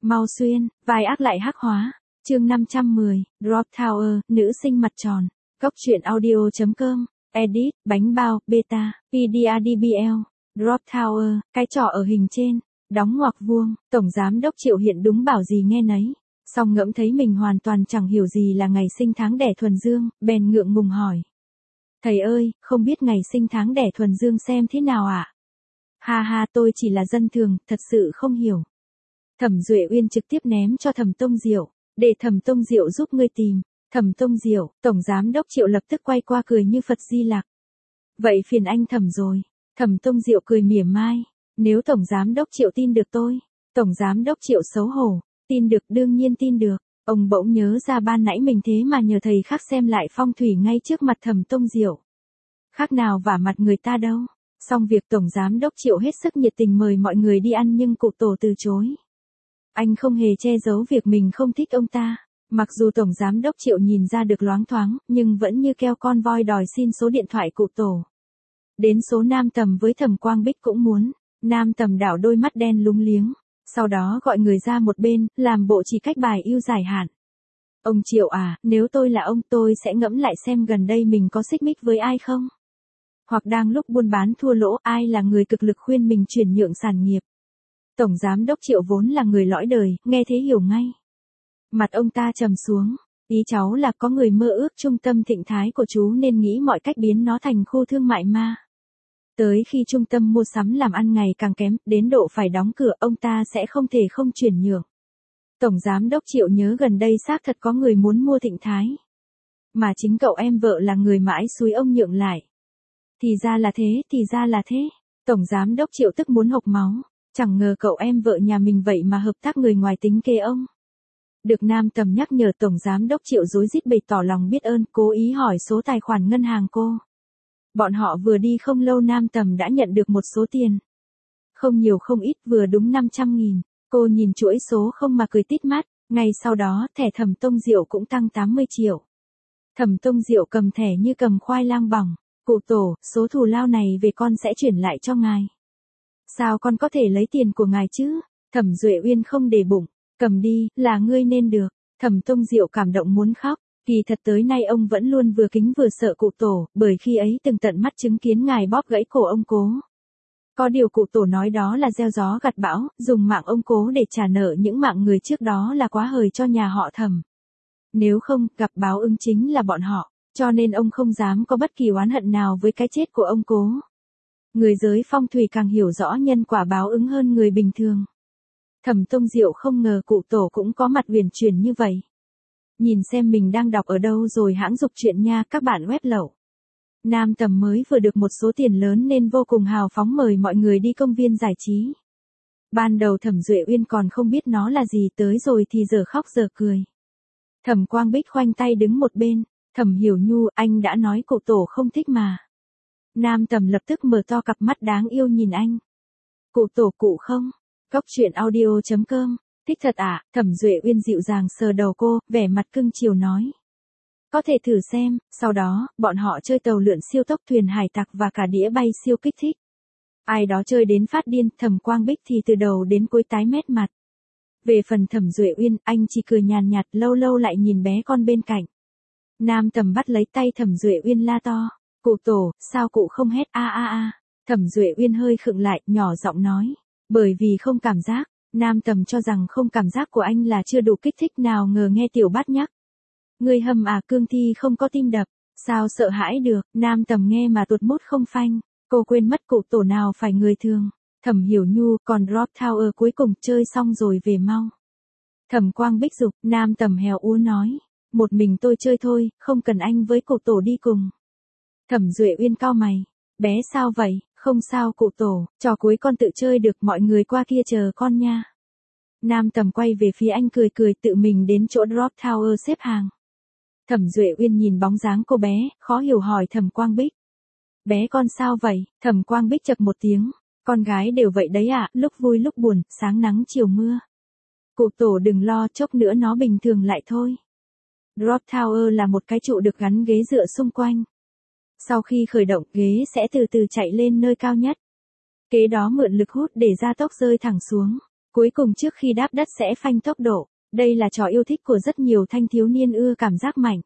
Mau xuyên, vai ác lại hắc hóa. Chương 510, Drop Tower, nữ sinh mặt tròn. Góc truyện audio.com, edit, bánh bao, beta, PDRDBL. Drop Tower, cái trò ở hình trên, đóng ngoặc vuông, tổng giám đốc Triệu Hiện đúng bảo gì nghe nấy. Song ngẫm thấy mình hoàn toàn chẳng hiểu gì là ngày sinh tháng đẻ thuần dương, bèn ngượng ngùng hỏi. Thầy ơi, không biết ngày sinh tháng đẻ thuần dương xem thế nào ạ? Ha ha, tôi chỉ là dân thường, thật sự không hiểu. Thẩm Duệ Uyên trực tiếp ném cho Thẩm Tông Diệu, để Thẩm Tông Diệu giúp ngươi tìm. Thẩm Tông Diệu, tổng giám đốc Triệu lập tức quay qua cười như Phật Di Lặc. Vậy phiền anh Thẩm rồi. Thẩm Tông Diệu cười mỉa mai, nếu tổng giám đốc Triệu tin được tôi. Tổng giám đốc Triệu xấu hổ, tin được, đương nhiên tin được. Ông bỗng nhớ ra ban nãy mình thế mà nhờ thầy khác xem lại phong thủy ngay trước mặt Thẩm Tông Diệu. Khác nào vả mặt người ta đâu. Xong việc tổng giám đốc Triệu hết sức nhiệt tình mời mọi người đi ăn nhưng cụ tổ từ chối. Anh không hề che giấu việc mình không thích ông ta. Mặc dù tổng giám đốc Triệu nhìn ra được loáng thoáng, nhưng vẫn như keo con voi đòi xin số điện thoại cụ tổ. Đến số Nam Tầm với Thẩm Quang Bích cũng muốn. Nam Tầm đảo đôi mắt đen lúng liếng. Sau đó gọi người ra một bên, làm bộ chỉ cách bài yêu dài hạn. Ông Triệu à, nếu tôi là ông tôi sẽ ngẫm lại xem gần đây mình có xích mích với ai không? Hoặc đang lúc buôn bán thua lỗ, ai là người cực lực khuyên mình chuyển nhượng sản nghiệp? Tổng giám đốc Triệu vốn là người lõi đời, nghe thế hiểu ngay. Mặt ông ta trầm xuống, ý cháu là có người mơ ước trung tâm thịnh thái của chú nên nghĩ mọi cách biến nó thành khu thương mại ma. Tới khi trung tâm mua sắm làm ăn ngày càng kém, đến độ phải đóng cửa, ông ta sẽ không thể không chuyển nhượng. Tổng giám đốc Triệu nhớ gần đây xác thật có người muốn mua thịnh thái. Mà chính cậu em vợ là người mãi xúi ông nhượng lại. Thì ra là thế, thì ra là thế. Tổng giám đốc Triệu tức muốn hộc máu. Chẳng ngờ cậu em vợ nhà mình vậy mà hợp tác người ngoài tính kế ông. Được Nam Tầm nhắc nhở tổng giám đốc Triệu rối rít bày tỏ lòng biết ơn, cố ý hỏi số tài khoản ngân hàng cô. Bọn họ vừa đi không lâu Nam Tầm đã nhận được một số tiền. Không nhiều không ít, vừa đúng 500.000. Cô nhìn chuỗi số không mà cười tít mắt. Ngay sau đó thẻ Thẩm Tông Diệu cũng tăng 80 triệu. Thẩm Tông Diệu cầm thẻ như cầm khoai lang bỏng. Cụ tổ, số thù lao này về con sẽ chuyển lại cho ngài. Sao con có thể lấy tiền của ngài chứ? Thẩm Duệ Uyên không để bụng. Cầm đi, là ngươi nên được. Thẩm Tông Diệu cảm động muốn khóc. Kỳ thật tới nay ông vẫn luôn vừa kính vừa sợ cụ tổ, bởi khi ấy từng tận mắt chứng kiến ngài bóp gãy cổ ông cố. Có điều cụ tổ nói đó là gieo gió gặt bão, dùng mạng ông cố để trả nợ những mạng người trước đó là quá hời cho nhà họ Thẩm. Nếu không, gặp báo ứng chính là bọn họ, cho nên ông không dám có bất kỳ oán hận nào với cái chết của ông cố. Người giới phong thủy càng hiểu rõ nhân quả báo ứng hơn người bình thường. Thẩm Tông Diệu không ngờ cụ tổ cũng có mặt uyển chuyển như vậy. Nhìn xem mình đang đọc ở đâu rồi hãng dục truyện nha các bạn web lậu. Nam Tầm mới vừa được một số tiền lớn nên vô cùng hào phóng mời mọi người đi công viên giải trí. Ban đầu Thẩm Duệ Uyên còn không biết nó là gì, tới rồi thì giờ khóc giờ cười. Thẩm Quang Bích khoanh tay đứng một bên. Thẩm Hiểu Nhu, anh đã nói cụ tổ không thích mà. Nam Tầm lập tức mở to cặp mắt đáng yêu nhìn anh. Cụ tổ cụ không? Góc truyện audio.com, thích thật à? Thẩm Duệ Uyên dịu dàng sờ đầu cô, vẻ mặt cưng chiều nói. Có thể thử xem. Sau đó, bọn họ chơi tàu lượn siêu tốc, thuyền hải tặc và cả đĩa bay siêu kích thích. Ai đó chơi đến phát điên, Thẩm Quang Bích thì từ đầu đến cuối tái mét mặt. Về phần Thẩm Duệ Uyên, anh chỉ cười nhàn nhạt, lâu lâu lại nhìn bé con bên cạnh. Nam Tầm bắt lấy tay Thẩm Duệ Uyên la to. Cụ tổ, sao cụ không hét a a a? Thẩm Duệ Uyên hơi khựng lại, nhỏ giọng nói. Bởi vì không cảm giác. Nam Tầm cho rằng không cảm giác của anh là chưa đủ kích thích, nào ngờ nghe Tiểu Bát nhắc. Người hầm à, cương thi không có tim đập. Sao sợ hãi được? Nam Tầm nghe mà tuột mút không phanh. Cô quên mất cụ tổ nào phải người thường. Thẩm Hiểu Nhu, còn Drop Tower cuối cùng chơi xong rồi về mau. Thẩm Quang Bích dục. Nam Tầm héo úa nói. Một mình tôi chơi thôi, không cần anh với cụ tổ đi cùng. Thẩm Duệ Uyên cau mày. Bé sao vậy? Không sao cụ tổ, trò cuối con tự chơi được, mọi người qua kia chờ con nha. Nam Tầm quay về phía anh cười cười, tự mình đến chỗ Drop Tower xếp hàng. Thẩm Duệ Uyên nhìn bóng dáng cô bé, khó hiểu hỏi Thẩm Quang Bích. Bé con sao vậy? Thẩm Quang Bích chậc một tiếng. Con gái đều vậy đấy ạ, lúc vui lúc buồn, sáng nắng chiều mưa. Cụ tổ đừng lo, chốc nữa nó bình thường lại thôi. Drop Tower là một cái trụ được gắn ghế dựa xung quanh. Sau khi khởi động, ghế sẽ từ từ chạy lên nơi cao nhất. Kế đó mượn lực hút để gia tốc rơi thẳng xuống. Cuối cùng trước khi đáp đất sẽ phanh tốc độ. Đây là trò yêu thích của rất nhiều thanh thiếu niên ưa cảm giác mạnh.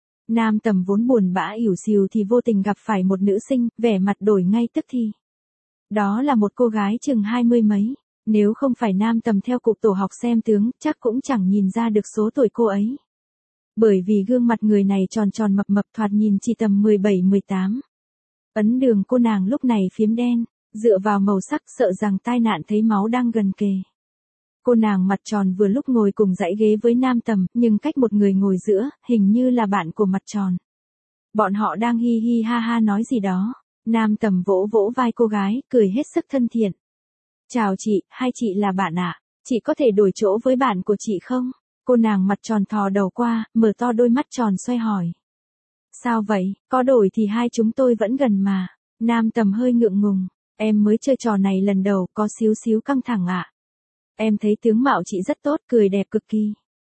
Nam Tầm vốn buồn bã ỉu xìu thì vô tình gặp phải một nữ sinh, vẻ mặt đổi ngay tức thì. Đó là một cô gái chừng 20 mấy. Nếu không phải Nam Tầm theo cục tổ học xem tướng, chắc cũng chẳng nhìn ra được số tuổi cô ấy. Bởi vì gương mặt người này tròn tròn mập mập thoạt nhìn chỉ tầm 17-18. Ấn đường cô nàng lúc này phiếm đen, dựa vào màu sắc sợ rằng tai nạn thấy máu đang gần kề. Cô nàng mặt tròn vừa lúc ngồi cùng dãy ghế với Nam Tầm, nhưng cách một người ngồi giữa, hình như là bạn của mặt tròn. Bọn họ đang hi hi ha ha nói gì đó. Nam Tầm vỗ vỗ vai cô gái, cười hết sức thân thiện. Chào chị, hai chị là bạn ạ. Chị có thể đổi chỗ với bạn của chị không? Cô nàng mặt tròn thò đầu qua, mở to đôi mắt tròn xoay hỏi. Sao vậy, có đổi thì hai chúng tôi vẫn gần mà. Nam Tầm hơi ngượng ngùng. Em mới chơi trò này lần đầu, có xíu xíu căng thẳng ạ. Em thấy tướng mạo chị rất tốt, cười đẹp cực kỳ.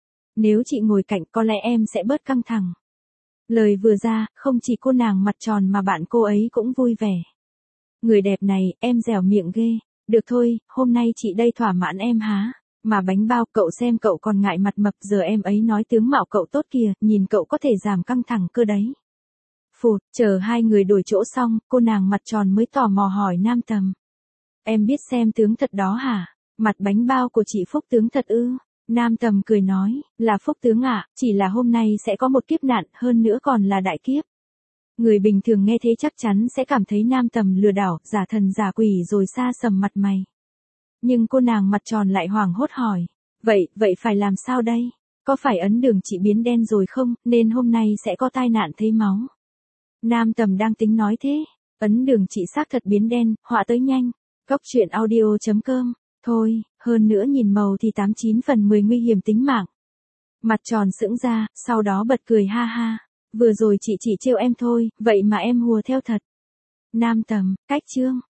Nếu chị ngồi cạnh có lẽ em sẽ bớt căng thẳng. Lời vừa ra, không chỉ cô nàng mặt tròn mà bạn cô ấy cũng vui vẻ. Người đẹp này, em dẻo miệng ghê. Được thôi, hôm nay chị đây thỏa mãn em há. Mà bánh bao, cậu xem cậu còn ngại mặt mập, giờ em ấy nói tướng mạo cậu tốt kìa, nhìn cậu có thể giảm căng thẳng cơ đấy. Phụt, chờ hai người đổi chỗ xong, cô nàng mặt tròn mới tò mò hỏi Nam Tầm. Em biết xem tướng thật đó hả? Mặt bánh bao của chị phúc tướng thật ư? Nam Tầm cười nói, là phúc tướng ạ, chỉ là hôm nay sẽ có một kiếp nạn, hơn nữa còn là đại kiếp. Người bình thường nghe thế chắc chắn sẽ cảm thấy Nam Tầm lừa đảo, giả thần giả quỷ rồi xa sầm mặt mày. Nhưng cô nàng mặt tròn lại hoảng hốt hỏi, vậy phải làm sao đây? Có phải ấn đường chị biến đen rồi không, nên hôm nay sẽ có tai nạn thấy máu? Nam Tầm đang tính nói thế, ấn đường chị xác thật biến đen, họa tới nhanh. Cốc truyện audio.com. Thôi, hơn nữa nhìn màu thì 89 phần 10 nguy hiểm tính mạng. Mặt tròn sững ra, sau đó bật cười ha ha. Vừa rồi chị chỉ trêu em thôi, vậy mà em hùa theo thật. Nam Tầm, cách chương.